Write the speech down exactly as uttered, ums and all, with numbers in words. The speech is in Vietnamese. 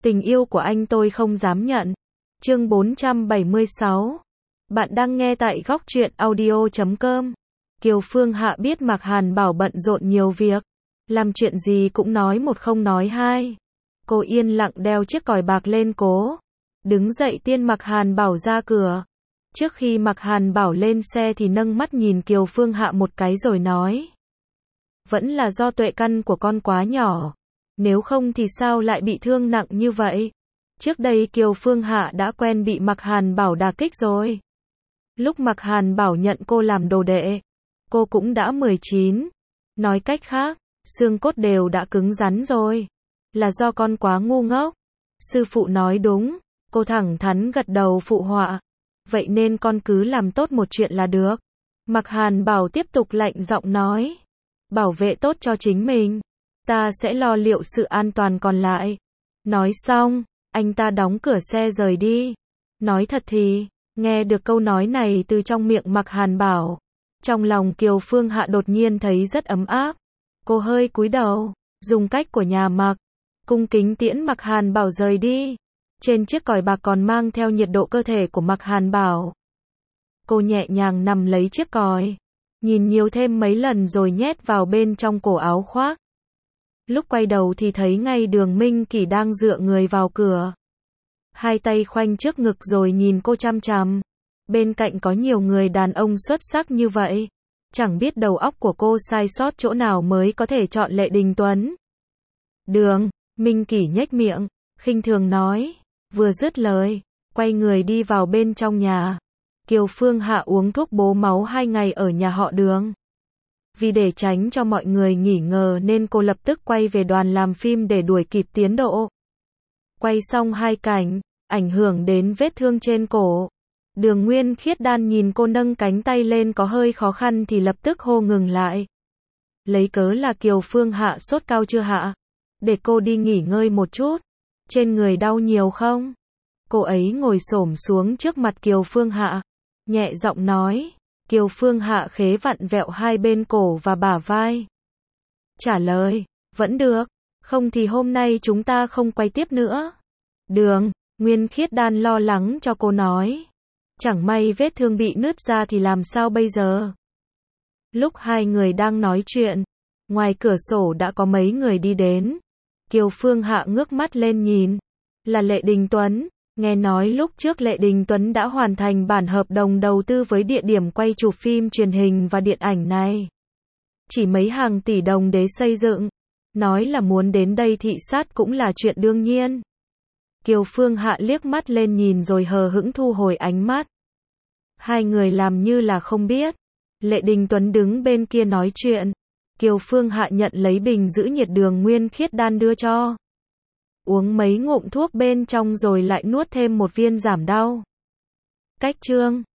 Tình yêu của anh tôi không dám nhận. Chương bốn trăm bảy mươi sáu. Bạn đang nghe tại góc truyện audio chấm com. Kiều Phương Hạ biết Mạc Hàn Bảo bận rộn nhiều việc, làm chuyện gì cũng nói một không nói hai. Cô yên lặng đeo chiếc còi bạc lên cố, đứng dậy tiên Mạc Hàn Bảo ra cửa. Trước khi Mạc Hàn Bảo lên xe thì nâng mắt nhìn Kiều Phương Hạ một cái rồi nói: vẫn là do tuệ căn của con quá nhỏ, nếu không thì sao lại bị thương nặng như vậy. Trước đây Kiều Phương Hạ đã quen bị Mạc Hàn Bảo đả kích rồi. Lúc Mạc Hàn Bảo nhận cô làm đồ đệ, cô cũng đã mười chín. Nói cách khác, xương cốt đều đã cứng rắn rồi. Là do con quá ngu ngốc. Sư phụ nói đúng, cô thẳng thắn gật đầu phụ họa. Vậy nên con cứ làm tốt một chuyện là được. Mạc Hàn Bảo tiếp tục lạnh giọng nói: bảo vệ tốt cho chính mình, ta sẽ lo liệu sự an toàn còn lại. Nói xong, anh ta đóng cửa xe rời đi. Nói thật thì, nghe được câu nói này từ trong miệng Mạc Hàn Bảo, trong lòng Kiều Phương Hạ đột nhiên thấy rất ấm áp. Cô hơi cúi đầu, dùng cách của nhà Mạc, cung kính tiễn Mạc Hàn Bảo rời đi. Trên chiếc còi bạc còn mang theo nhiệt độ cơ thể của Mạc Hàn Bảo. Cô nhẹ nhàng nằm lấy chiếc còi, nhìn nhiều thêm mấy lần rồi nhét vào bên trong cổ áo khoác. Lúc quay đầu thì thấy ngay Đường Minh Kỷ đang dựa người vào cửa, hai tay khoanh trước ngực rồi nhìn cô chăm chăm. Bên cạnh có nhiều người đàn ông xuất sắc như vậy, chẳng biết đầu óc của cô sai sót chỗ nào mới có thể chọn Lệ Đình Tuấn. Đường Minh Kỷ nhếch miệng, khinh thường nói, vừa dứt lời, quay người đi vào bên trong nhà. Kiều Phương Hạ uống thuốc bổ máu hai ngày ở nhà họ Đường. Vì để tránh cho mọi người nghỉ ngờ nên cô lập tức quay về đoàn làm phim để đuổi kịp tiến độ. Quay xong hai cảnh, ảnh hưởng đến vết thương trên cổ. Đường Nguyên Khiết Đan nhìn cô nâng cánh tay lên có hơi khó khăn thì lập tức hô ngừng lại. Lấy cớ là Kiều Phương Hạ sốt cao chưa hạ? Để cô đi nghỉ ngơi một chút. Trên người đau nhiều không? Cô ấy ngồi xổm xuống trước mặt Kiều Phương Hạ, nhẹ giọng nói. Kiều Phương Hạ khế vặn vẹo hai bên cổ và bả vai, trả lời, vẫn được, không thì hôm nay chúng ta không quay tiếp nữa. Đường Nguyên Khiết Đan lo lắng cho cô nói, chẳng may vết thương bị nứt ra thì làm sao bây giờ? Lúc hai người đang nói chuyện, ngoài cửa sổ đã có mấy người đi đến. Kiều Phương Hạ ngước mắt lên nhìn, là Lệ Đình Tuấn. Nghe nói lúc trước Lệ Đình Tuấn đã hoàn thành bản hợp đồng đầu tư với địa điểm quay chụp phim truyền hình và điện ảnh này. Chỉ mấy hàng tỷ đồng để xây dựng. Nói là muốn đến đây thị sát cũng là chuyện đương nhiên. Kiều Phương Hạ liếc mắt lên nhìn rồi hờ hững thu hồi ánh mắt. Hai người làm như là không biết. Lệ Đình Tuấn đứng bên kia nói chuyện. Kiều Phương Hạ nhận lấy bình giữ nhiệt Đường Nguyên Khiết Đan đưa cho. Uống mấy ngụm thuốc bên trong rồi lại nuốt thêm một viên giảm đau. Cách chương